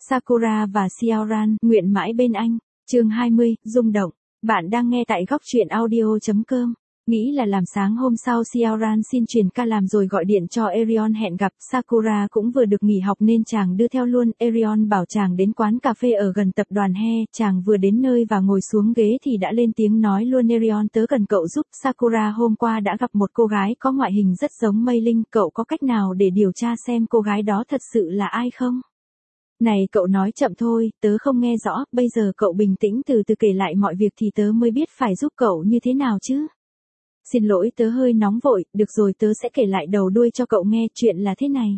Sakura và Xiaoran, nguyện mãi bên anh. Chương 20, rung động. Bạn đang nghe tại góc truyện audio.com. Nghĩ là làm sáng hôm sau Xiaoran xin truyền ca làm rồi gọi điện cho Erion hẹn gặp. Sakura cũng vừa được nghỉ học nên chàng đưa theo luôn. Erion bảo chàng đến quán cà phê ở gần tập đoàn He. Chàng vừa đến nơi và ngồi xuống ghế thì đã lên tiếng nói luôn: Erion, tớ cần cậu giúp. Sakura hôm qua đã gặp một cô gái có ngoại hình rất giống Mei Linh. Cậu có cách nào để điều tra xem cô gái đó thật sự là ai không? Này cậu nói chậm thôi, tớ không nghe rõ. Bây giờ cậu bình tĩnh từ từ kể lại mọi việc thì tớ mới biết phải giúp cậu như thế nào chứ. Xin lỗi, tớ hơi nóng vội. Được rồi, tớ sẽ kể lại đầu đuôi cho cậu nghe. Chuyện là thế này.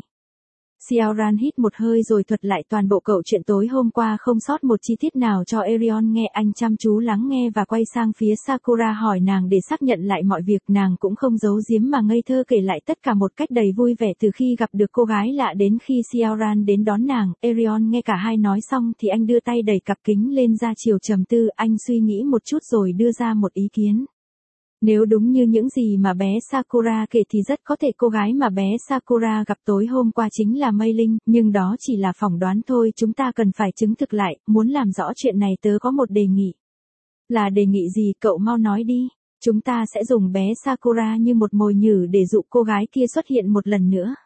Xiaoran hít một hơi rồi thuật lại toàn bộ câu chuyện tối hôm qua, không sót một chi tiết nào cho Erion nghe. Anh chăm chú lắng nghe và quay sang phía Sakura hỏi nàng để xác nhận lại mọi việc. Nàng cũng không giấu giếm mà ngây thơ kể lại tất cả một cách đầy vui vẻ từ khi gặp được cô gái lạ đến khi Xiaoran đến đón nàng. Erion nghe cả hai nói xong thì anh đưa tay đẩy cặp kính lên ra chiều trầm tư. Anh suy nghĩ một chút rồi đưa ra một ý kiến. Nếu đúng như những gì mà bé Sakura kể thì rất có thể cô gái mà bé Sakura gặp tối hôm qua chính là Mei Linh, nhưng đó chỉ là phỏng đoán thôi, chúng ta cần phải chứng thực lại. Muốn làm rõ chuyện này tớ có một đề nghị. Là đề nghị gì, cậu mau nói đi. Chúng ta sẽ dùng bé Sakura như một mồi nhử để dụ cô gái kia xuất hiện một lần nữa.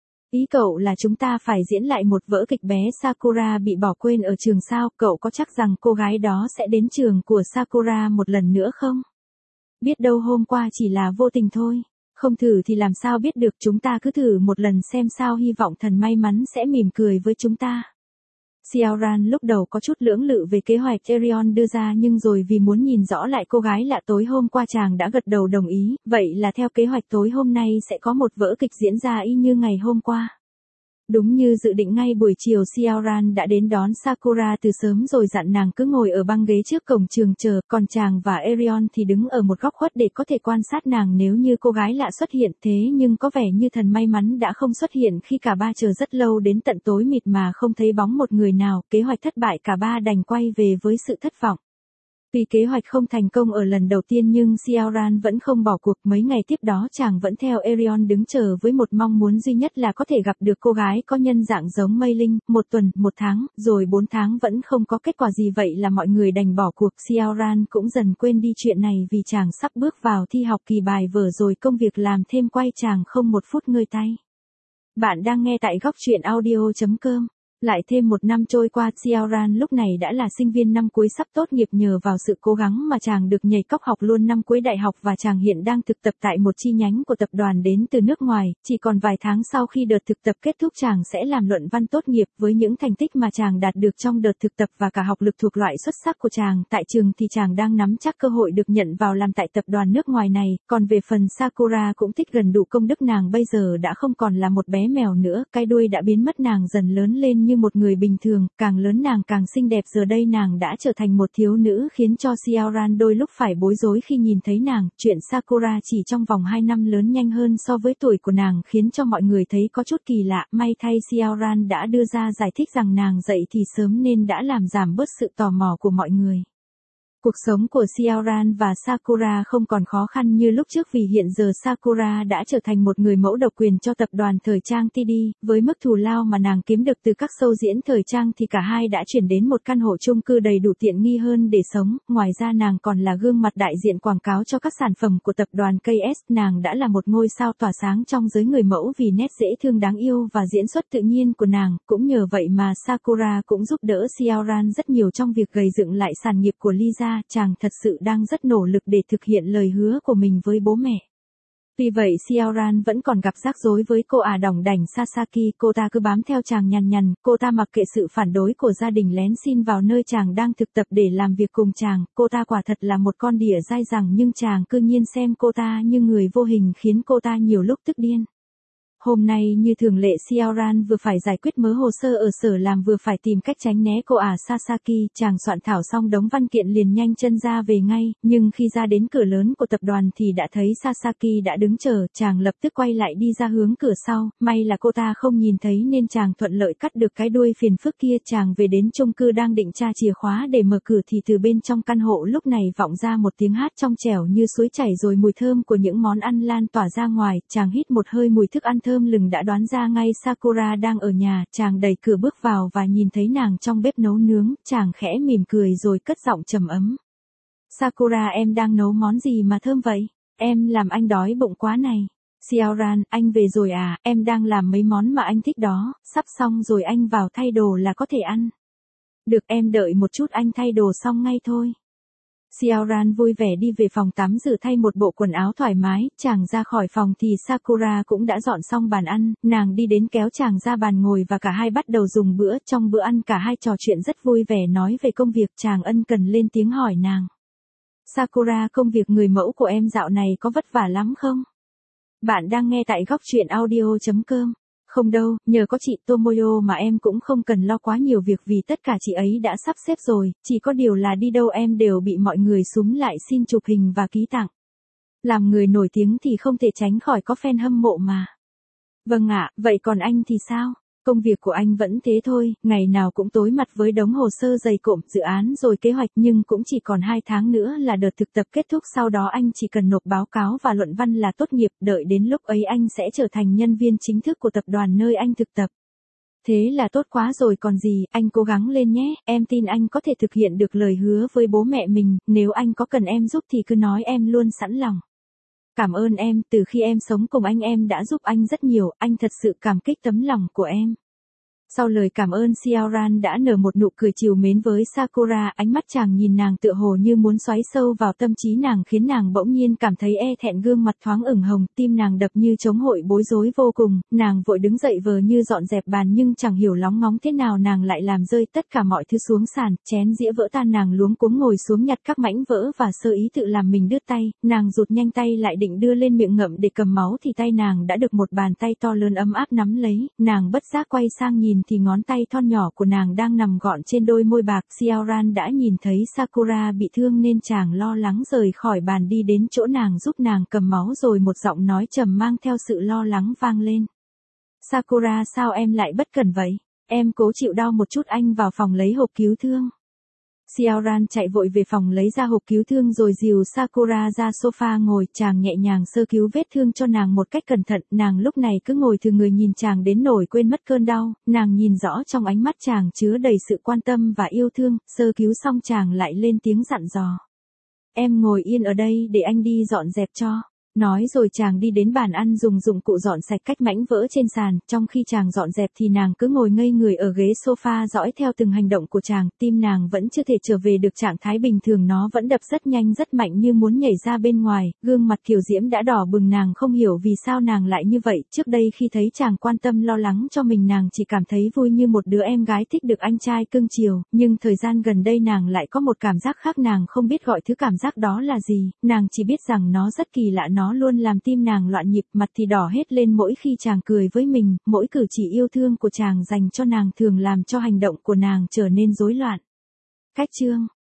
Ý cậu là chúng ta phải diễn lại một vở kịch bé Sakura bị bỏ quên ở trường sao? Cậu có chắc rằng cô gái đó sẽ đến trường của Sakura một lần nữa không? Biết đâu hôm qua chỉ là vô tình thôi. Không thử thì làm sao biết được, chúng ta cứ thử một lần xem sao, hy vọng thần may mắn sẽ mỉm cười với chúng ta. Xiaoran lúc đầu có chút lưỡng lự về kế hoạch Erion đưa ra, nhưng rồi vì muốn nhìn rõ lại cô gái lạ tối hôm qua chàng đã gật đầu đồng ý. Vậy là theo kế hoạch tối hôm nay sẽ có một vở kịch diễn ra y như ngày hôm qua. Đúng như dự định, ngay buổi chiều Xiaoran đã đến đón Sakura từ sớm rồi dặn nàng cứ ngồi ở băng ghế trước cổng trường chờ, còn chàng và Erion thì đứng ở một góc khuất để có thể quan sát nàng nếu như cô gái lạ xuất hiện. Thế nhưng có vẻ như thần may mắn đã không xuất hiện khi cả ba chờ rất lâu đến tận tối mịt mà không thấy bóng một người nào. Kế hoạch thất bại, cả ba đành quay về với sự thất vọng. Vì kế hoạch không thành công ở lần đầu tiên nhưng Xiaoran vẫn không bỏ cuộc. Mấy ngày tiếp đó chàng vẫn theo Erion đứng chờ với một mong muốn duy nhất là có thể gặp được cô gái có nhân dạng giống Mei Linh. 1 tuần, 1 tháng, rồi 4 tháng vẫn không có kết quả gì, vậy là mọi người đành bỏ cuộc. Xiaoran cũng dần quên đi chuyện này vì chàng sắp bước vào thi học kỳ bài vở rồi, công việc làm thêm quay chàng không một phút ngơi tay. Bạn đang nghe tại góc truyện audio.com. Lại thêm 1 năm trôi qua, Xiaoran lúc này đã là sinh viên năm cuối sắp tốt nghiệp. Nhờ vào sự cố gắng mà chàng được nhảy cóc học luôn năm cuối đại học và chàng hiện đang thực tập tại một chi nhánh của tập đoàn đến từ nước ngoài. Chỉ còn vài tháng sau khi đợt thực tập kết thúc chàng sẽ làm luận văn tốt nghiệp. Với những thành tích mà chàng đạt được trong đợt thực tập và cả học lực thuộc loại xuất sắc của chàng tại trường thì chàng đang nắm chắc cơ hội được nhận vào làm tại tập đoàn nước ngoài này. Còn về phần Sakura cũng tích gần đủ công đức, nàng bây giờ đã không còn là một bé mèo nữa, cái đuôi đã biến mất, nàng dần lớn lên như một người bình thường, càng lớn nàng càng xinh đẹp. Giờ đây nàng đã trở thành một thiếu nữ khiến cho Xiaoran đôi lúc phải bối rối khi nhìn thấy nàng. Chuyện Sakura chỉ trong vòng 2 năm lớn nhanh hơn so với tuổi của nàng khiến cho mọi người thấy có chút kỳ lạ. May thay Xiaoran đã đưa ra giải thích rằng nàng dậy thì sớm nên đã làm giảm bớt sự tò mò của mọi người. Cuộc sống của Xiaoran và Sakura không còn khó khăn như lúc trước vì hiện giờ Sakura đã trở thành một người mẫu độc quyền cho tập đoàn thời trang TD. Với mức thù lao mà nàng kiếm được từ các show diễn thời trang thì cả hai đã chuyển đến một căn hộ chung cư đầy đủ tiện nghi hơn để sống. Ngoài ra nàng còn là gương mặt đại diện quảng cáo cho các sản phẩm của tập đoàn KS. Nàng đã là một ngôi sao tỏa sáng trong giới người mẫu vì nét dễ thương đáng yêu và diễn xuất tự nhiên của nàng. Cũng nhờ vậy mà Sakura cũng giúp đỡ Xiaoran rất nhiều trong việc gây dựng lại sản nghiệp của Lisa. Chàng thật sự đang rất nỗ lực để thực hiện lời hứa của mình với bố mẹ. Vì vậy Xiaoran vẫn còn gặp rắc rối với cô đỏng đảnh Sasaki. Cô ta cứ bám theo chàng nhằn nhằn, cô ta mặc kệ sự phản đối của gia đình lén xin vào nơi chàng đang thực tập để làm việc cùng chàng. Cô ta quả thật là một con đỉa dai dẳng nhưng chàng cư nhiên xem cô ta như người vô hình khiến cô ta nhiều lúc tức điên. Hôm nay như thường lệ Xiaoran vừa phải giải quyết mớ hồ sơ ở sở làm vừa phải tìm cách tránh né cô Sasaki. Chàng soạn thảo xong đống văn kiện liền nhanh chân ra về ngay, nhưng khi ra đến cửa lớn của tập đoàn thì đã thấy Sasaki đã đứng chờ. Chàng lập tức quay lại đi ra hướng cửa sau, may là cô ta không nhìn thấy nên chàng thuận lợi cắt được cái đuôi phiền phức kia. Chàng về đến chung cư đang định tra chìa khóa để mở cửa thì từ bên trong căn hộ lúc này vọng ra một tiếng hát trong trẻo như suối chảy, rồi mùi thơm của những món ăn lan tỏa ra ngoài. Chàng hít một hơi mùi thức ăn thơm lừng đã đoán ra ngay Sakura đang ở nhà, chàng đẩy cửa bước vào và nhìn thấy nàng trong bếp nấu nướng, chàng khẽ mỉm cười rồi cất giọng trầm ấm. Sakura, em đang nấu món gì mà thơm vậy? Em làm anh đói bụng quá này. Xiaoran, anh về rồi à, em đang làm mấy món mà anh thích đó, sắp xong rồi anh vào thay đồ là có thể ăn. Được, em đợi một chút, anh thay đồ xong ngay thôi. Xiaoran vui vẻ đi về phòng tắm rửa thay một bộ quần áo thoải mái, chàng ra khỏi phòng thì Sakura cũng đã dọn xong bàn ăn, nàng đi đến kéo chàng ra bàn ngồi và cả hai bắt đầu dùng bữa, trong bữa ăn cả hai trò chuyện rất vui vẻ nói về công việc, chàng ân cần lên tiếng hỏi nàng. Sakura, công việc người mẫu của em dạo này có vất vả lắm không? Bạn đang nghe tại góc truyện audio.com. Không đâu, nhờ có chị Tomoyo mà em cũng không cần lo quá nhiều việc vì tất cả chị ấy đã sắp xếp rồi, chỉ có điều là đi đâu em đều bị mọi người xúm lại xin chụp hình và ký tặng. Làm người nổi tiếng thì không thể tránh khỏi có fan hâm mộ mà. Vâng ạ, vậy còn anh thì sao? Công việc của anh vẫn thế thôi, ngày nào cũng tối mặt với đống hồ sơ dày cộm, dự án rồi kế hoạch, nhưng cũng chỉ còn 2 tháng nữa là đợt thực tập kết thúc, sau đó anh chỉ cần nộp báo cáo và luận văn là tốt nghiệp, đợi đến lúc ấy anh sẽ trở thành nhân viên chính thức của tập đoàn nơi anh thực tập. Thế là tốt quá rồi còn gì, anh cố gắng lên nhé, em tin anh có thể thực hiện được lời hứa với bố mẹ mình, nếu anh có cần em giúp thì cứ nói, em luôn sẵn lòng. Cảm ơn em, từ khi em sống cùng anh em đã giúp anh rất nhiều, anh thật sự cảm kích tấm lòng của em. Sau lời cảm ơn, Xiaoran đã nở một nụ cười trìu mến với Sakura, ánh mắt chàng nhìn nàng tựa hồ như muốn xoáy sâu vào tâm trí nàng khiến nàng bỗng nhiên cảm thấy e thẹn, gương mặt thoáng ửng hồng, tim nàng đập như trống hội, bối rối vô cùng, nàng vội đứng dậy vờ như dọn dẹp bàn nhưng chẳng hiểu lóng ngóng thế nào nàng lại làm rơi tất cả mọi thứ xuống sàn, chén dĩa vỡ tan, nàng luống cuống ngồi xuống nhặt các mảnh vỡ và sơ ý tự làm mình đứt tay, nàng rụt nhanh tay lại định đưa lên miệng ngậm để cầm máu thì tay nàng đã được một bàn tay to lớn ấm áp nắm lấy, nàng bất giác quay sang nhìn thì ngón tay thon nhỏ của nàng đang nằm gọn trên đôi môi bạc. Xiaoran đã nhìn thấy Sakura bị thương nên chàng lo lắng rời khỏi bàn đi đến chỗ nàng giúp nàng cầm máu, rồi một giọng nói trầm mang theo sự lo lắng vang lên. Sakura, sao em lại bất cẩn vậy? Em cố chịu đau một chút, anh vào phòng lấy hộp cứu thương. Xiaoran chạy vội về phòng lấy ra hộp cứu thương rồi dìu Sakura ra sofa ngồi, chàng nhẹ nhàng sơ cứu vết thương cho nàng một cách cẩn thận, nàng lúc này cứ ngồi thừ người nhìn chàng đến nỗi quên mất cơn đau, nàng nhìn rõ trong ánh mắt chàng chứa đầy sự quan tâm và yêu thương, sơ cứu xong chàng lại lên tiếng dặn dò. Em ngồi yên ở đây để anh đi dọn dẹp cho. Nói rồi chàng đi đến bàn ăn dùng dụng cụ dọn sạch các mảnh vỡ trên sàn, trong khi chàng dọn dẹp thì nàng cứ ngồi ngây người ở ghế sofa dõi theo từng hành động của chàng, tim nàng vẫn chưa thể trở về được trạng thái bình thường, nó vẫn đập rất nhanh rất mạnh như muốn nhảy ra bên ngoài, gương mặt kiều diễm đã đỏ bừng, nàng không hiểu vì sao nàng lại như vậy, trước đây khi thấy chàng quan tâm lo lắng cho mình nàng chỉ cảm thấy vui như một đứa em gái thích được anh trai cưng chiều, nhưng thời gian gần đây nàng lại có một cảm giác khác, nàng không biết gọi thứ cảm giác đó là gì, nàng chỉ biết rằng nó rất kỳ lạ, nó luôn làm tim nàng loạn nhịp, mặt thì đỏ hết lên mỗi khi chàng cười với mình, mỗi cử chỉ yêu thương của chàng dành cho nàng thường làm cho hành động của nàng trở nên rối loạn. Cách chương